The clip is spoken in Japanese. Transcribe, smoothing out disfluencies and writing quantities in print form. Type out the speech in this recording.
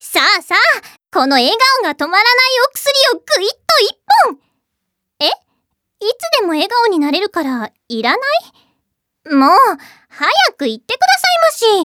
さあさあ、この笑顔が止まらないお薬をぐいっと一本。いつでも笑顔になれるからいらない？もう早く言ってくださいま